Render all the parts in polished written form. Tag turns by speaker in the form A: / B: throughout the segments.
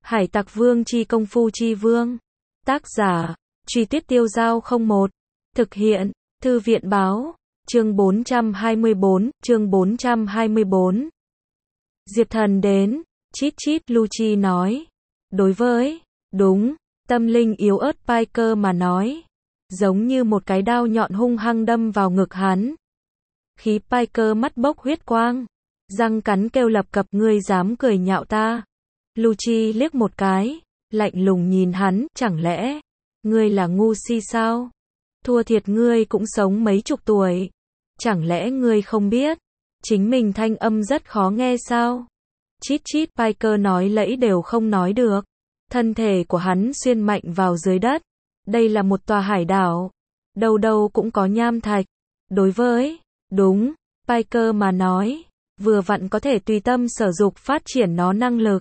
A: Hải Tặc Vương chi công phu chi vương. Tác giả, Truy Tuyết Tiêu Dao 01. Thực hiện, Thư viện báo, chương 424. Diệp Thần đến, chít chít Lucci nói. Đối với, đúng, tâm linh yếu ớt Piker mà nói. Giống như một cái đao nhọn hung hăng đâm vào ngực hắn. Khí Piker mắt bốc huyết quang. Răng cắn kêu lập cập, ngươi dám cười nhạo ta. Lucci liếc một cái, lạnh lùng nhìn hắn, chẳng lẽ, ngươi là ngu si sao? Thua thiệt ngươi cũng sống mấy chục tuổi. Chẳng lẽ ngươi không biết, chính mình thanh âm rất khó nghe sao? Chít chít Piker nói lẫy đều không nói được. Thân thể của hắn xuyên mạnh vào dưới đất. Đây là một tòa hải đảo. Đâu đâu cũng có nham thạch. Đối với, đúng, Piker mà nói, vừa vặn có thể tùy tâm sở dục phát triển nó năng lực.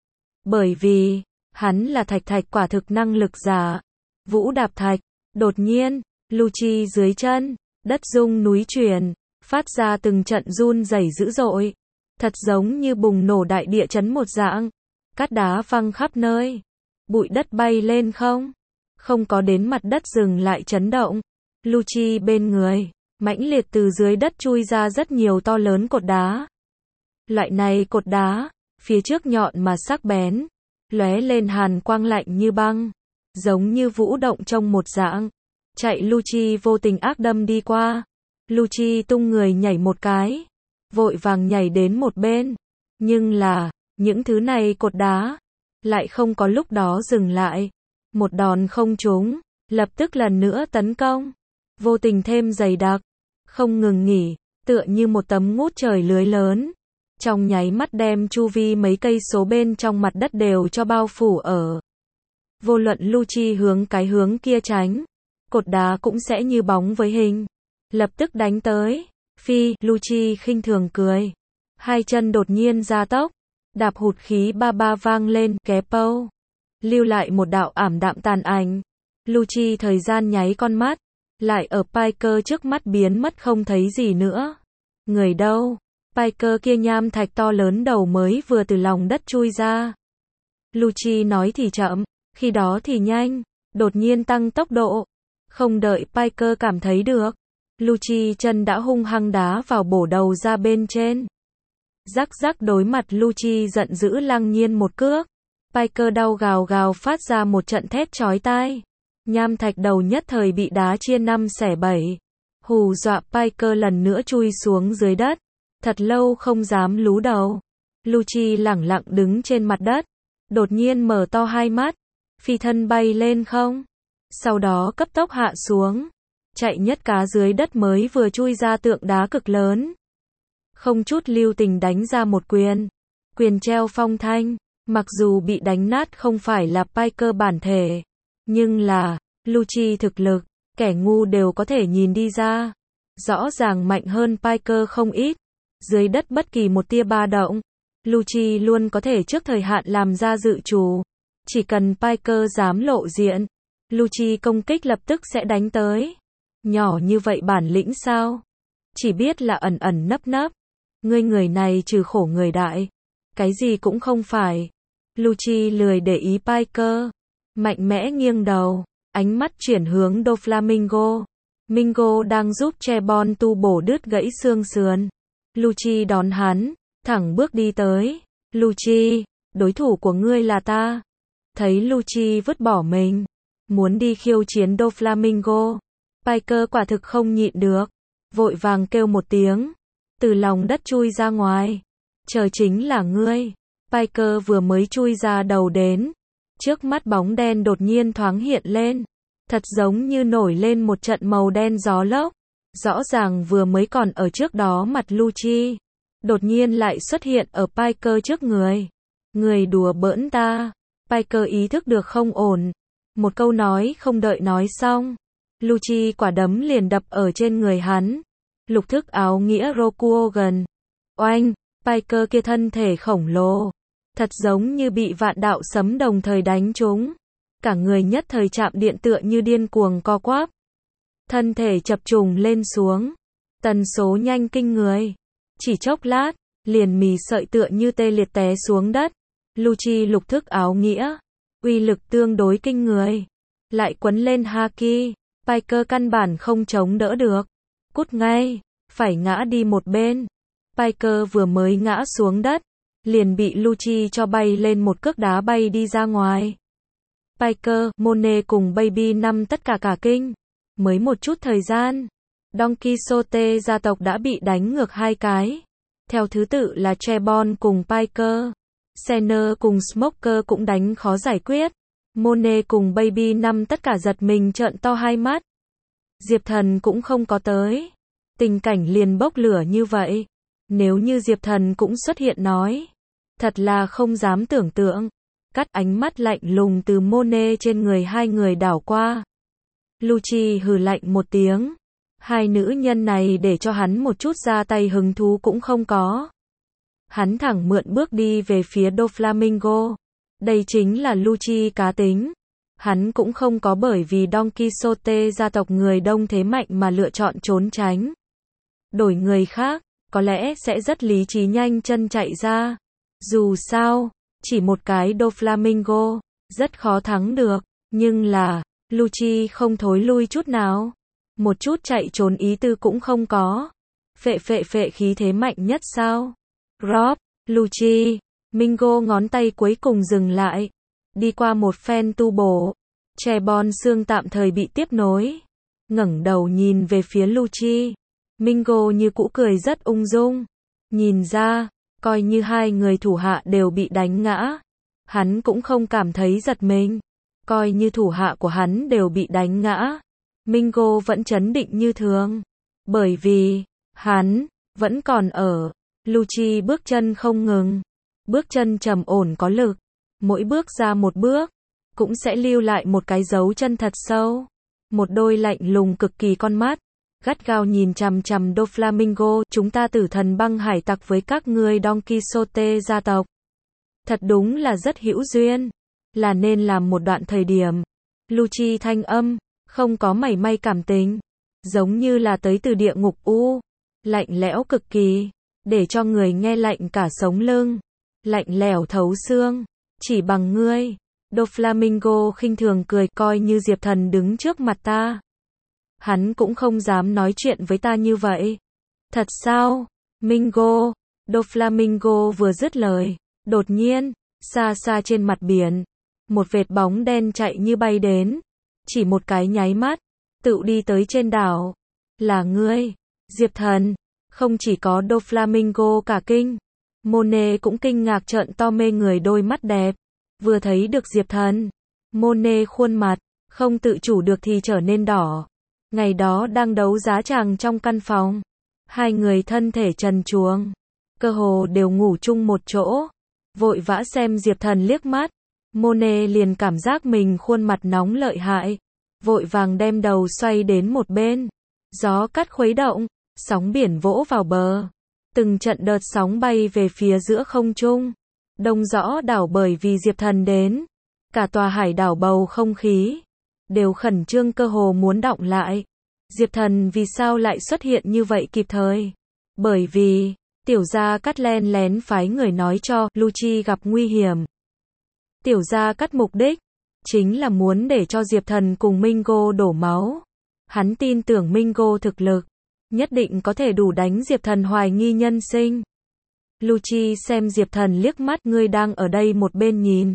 A: Bởi vì, hắn là thạch thạch quả thực năng lực giả. Vũ đạp thạch, đột nhiên, Lucci dưới chân, đất rung núi chuyển, phát ra từng trận run rẩy dữ dội. Thật giống như bùng nổ đại địa chấn một dạng. Cát đá văng khắp nơi. Bụi đất bay lên không? Không có đến mặt đất dừng lại chấn động. Lucci bên người, mãnh liệt từ dưới đất chui ra rất nhiều to lớn cột đá. Loại này cột đá, phía trước nhọn mà sắc bén, lóe lên hàn quang lạnh như băng, giống như vũ động trong một dạng. Chạy Lucci vô tình ác đâm đi qua. Lucci tung người nhảy một cái, vội vàng nhảy đến một bên. Nhưng là, những thứ này cột đá, lại không có lúc đó dừng lại. Một đòn không trúng, lập tức lần nữa tấn công. Vô tình thêm dày đặc, không ngừng nghỉ, tựa như một tấm ngút trời lưới lớn. Trong nháy mắt đem chu vi mấy cây số bên trong mặt đất đều cho bao phủ ở. Vô luận Lucci hướng cái hướng kia tránh, cột đá cũng sẽ như bóng với hình. Lập tức đánh tới. Phi, Lucci khinh thường cười. Hai chân đột nhiên gia tốc, đạp hụt khí ba ba vang lên, ké pâu. Lưu lại một đạo ảm đạm tàn ảnh. Lucci thời gian nháy con mắt, lại ở Piker trước mắt biến mất không thấy gì nữa. Người đâu? Piker kia nham thạch to lớn đầu mới vừa từ lòng đất chui ra. Lucci nói thì chậm, khi đó thì nhanh, đột nhiên tăng tốc độ. Không đợi Piker cảm thấy được, Lucci chân đã hung hăng đá vào bổ đầu ra bên trên. Rắc rắc, đối mặt Lucci giận dữ lăng nhiên một cước. Piker đau gào gào phát ra một trận thét chói tai. Nham thạch đầu nhất thời bị đá chia 5/7. Hù dọa Piker lần nữa chui xuống dưới đất. Thật lâu không dám lú đầu. Lucci lẳng lặng đứng trên mặt đất. Đột nhiên mở to hai mắt. Phi thân bay lên không. Sau đó cấp tốc hạ xuống. Chạy nhất cá dưới đất mới vừa chui ra tượng đá cực lớn. Không chút lưu tình đánh ra một quyền. Quyền treo phong thanh. Mặc dù bị đánh nát không phải là Piker bản thể. Nhưng là, Lucci thực lực, kẻ ngu đều có thể nhìn đi ra. Rõ ràng mạnh hơn Piker không ít. Dưới đất bất kỳ một tia ba động, Lucci luôn có thể trước thời hạn làm ra dự trù. Chỉ cần Piker dám lộ diện, Lucci công kích lập tức sẽ đánh tới. Nhỏ như vậy bản lĩnh sao? Chỉ biết là ẩn ẩn nấp nấp. Ngươi người này trừ khổ người đại, cái gì cũng không phải. Lucci lười để ý Piker, mạnh mẽ nghiêng đầu, ánh mắt chuyển hướng Doflamingo. Mingo đang giúp Trebon tu bổ đứt gãy xương sườn. Lucci đón hắn, thẳng bước đi tới. Lucci, đối thủ của ngươi là ta. Thấy Lucci vứt bỏ mình, muốn đi khiêu chiến Doflamingo. Piker quả thực không nhịn được, vội vàng kêu một tiếng, từ lòng đất chui ra ngoài. Chờ chính là ngươi. Piker vừa mới chui ra đầu đến, trước mắt bóng đen đột nhiên thoáng hiện lên, thật giống như nổi lên một trận màu đen gió lốc. Rõ ràng vừa mới còn ở trước đó mặt Lucci, đột nhiên lại xuất hiện ở Piker trước người. Người đùa bỡn ta. Piker ý thức được không ổn. Một câu nói không đợi nói xong, Lucci quả đấm liền đập ở trên người hắn. Lục thức áo nghĩa Rokugan. Oanh, Piker kia thân thể khổng lồ, thật giống như bị vạn đạo sấm đồng thời đánh trúng. Cả người nhất thời chạm điện tựa như điên cuồng co quắp. Thân thể chập trùng lên xuống. Tần số nhanh kinh người. Chỉ chốc lát, liền mì sợi tựa như tê liệt té xuống đất. Lucci lục thức áo nghĩa, uy lực tương đối kinh người. Lại quấn lên Haki, Piker căn bản không chống đỡ được. Cút ngay, phải ngã đi một bên. Piker vừa mới ngã xuống đất, liền bị Lucci cho bay lên một cước đá bay đi ra ngoài. Piker, Monet cùng Baby Năm tất cả cả kinh. Mới một chút thời gian, Don Quixote gia tộc đã bị đánh ngược 2 cái. Theo thứ tự là Trebon cùng Piker. Senner cùng Smoker cũng đánh khó giải quyết. Monet cùng Baby Năm tất cả giật mình trợn to hai mắt. Diệp Thần cũng không có tới. Tình cảnh liền bốc lửa như vậy. Nếu như Diệp Thần cũng xuất hiện nói. Thật là không dám tưởng tượng. Cắt ánh mắt lạnh lùng từ Monet trên người hai người đảo qua. Lucci hừ lạnh một tiếng. Hai nữ nhân này để cho hắn một chút ra tay hứng thú cũng không có. Hắn thẳng mượn bước đi về phía Doflamingo. Đây chính là Lucci cá tính. Hắn cũng không có bởi vì Don Quixote gia tộc người đông thế mạnh mà lựa chọn trốn tránh. Đổi người khác, có lẽ sẽ rất lý trí nhanh chân chạy ra. Dù sao, chỉ một cái Doflamingo, rất khó thắng được. Nhưng là, Lucci không thối lui chút nào. Một chút chạy trốn ý tư cũng không có. Phệ khí thế mạnh nhất sao? Rob, Lucci, Mingo ngón tay cuối cùng dừng lại. Đi qua một phen tu bổ. Trebon xương tạm thời bị tiếp nối. Ngẩng đầu nhìn về phía Lucci. Mingo như cũ cười rất ung dung. Nhìn ra, coi như hai người thủ hạ đều bị đánh ngã. Hắn cũng không cảm thấy giật mình. Coi như thủ hạ của hắn đều bị đánh ngã. Mingo vẫn trấn định như thường. Bởi vì, hắn, vẫn còn ở. Lucci bước chân không ngừng. Bước chân trầm ổn có lực. Mỗi bước ra một bước, cũng sẽ lưu lại một cái dấu chân thật sâu. Một đôi lạnh lùng cực kỳ con mắt. Gắt gao nhìn chằm chằm Doflamingo. Chúng ta tử thần băng hải tặc với các ngươi Don Quixote gia tộc. Thật đúng là rất hữu duyên. Là nên làm một đoạn thời điểm. Lucci thanh âm, không có mảy may cảm tình. Giống như là tới từ địa ngục u. Lạnh lẽo cực kỳ. Để cho người nghe lạnh cả sống lưng. Lạnh lẽo thấu xương. Chỉ bằng ngươi. Doflamingo khinh thường cười, coi như Diệp Thần đứng trước mặt ta. Hắn cũng không dám nói chuyện với ta như vậy. Thật sao? Mingo. Doflamingo vừa dứt lời. Đột nhiên, xa xa trên mặt biển. Một vệt bóng đen chạy như bay đến. Chỉ một cái nháy mắt. Tự đi tới trên đảo. Là ngươi. Diệp Thần. Không chỉ có Doflamingo cả kinh. Monet cũng kinh ngạc trợn to mê người đôi mắt đẹp. Vừa thấy được Diệp Thần. Monet khuôn mặt. Không tự chủ được thì trở nên đỏ. Ngày đó đang đấu giá chàng trong căn phòng. Hai người thân thể trần truồng. Cơ hồ đều ngủ chung một chỗ. Vội vã xem Diệp Thần liếc mắt. Monet liền cảm giác mình khuôn mặt nóng lợi hại. Vội vàng đem đầu xoay đến một bên. Gió cắt khuấy động. Sóng biển vỗ vào bờ. Từng trận đợt sóng bay về phía giữa không trung. Đông rõ đảo bởi vì Diệp Thần đến. Cả tòa hải đảo bầu không khí. Đều khẩn trương cơ hồ muốn đọng lại. Diệp Thần vì sao lại xuất hiện như vậy kịp thời? Bởi vì, tiểu gia cắt len lén phái người nói cho Lucci gặp nguy hiểm. Tiểu gia cắt mục đích, chính là muốn để cho Diệp Thần cùng Mingo đổ máu. Hắn tin tưởng Mingo thực lực. Nhất định có thể đủ đánh Diệp Thần hoài nghi nhân sinh. Lucci xem Diệp Thần liếc mắt, ngươi đang ở đây một bên nhìn.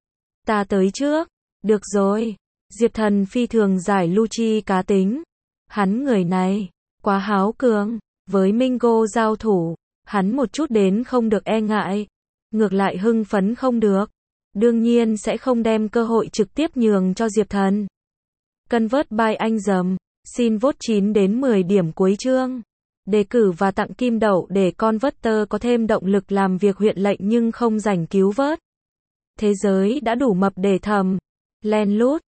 A: Ta tới trước. Được rồi. Diệp Thần phi thường giải Lucci cá tính. Hắn người này, quá háo cường. Với Mingo giao thủ, hắn một chút đến không được e ngại. Ngược lại hưng phấn không được. Đương nhiên sẽ không đem cơ hội trực tiếp nhường cho Diệp Thần. Convert by anh dầm. Xin vote 9 đến 10 điểm cuối chương. Đề cử và tặng kim đậu để Converter có thêm động lực làm việc huyện lệnh nhưng không rảnh cứu vớt. Thế giới đã đủ mập để thầm. Len lút.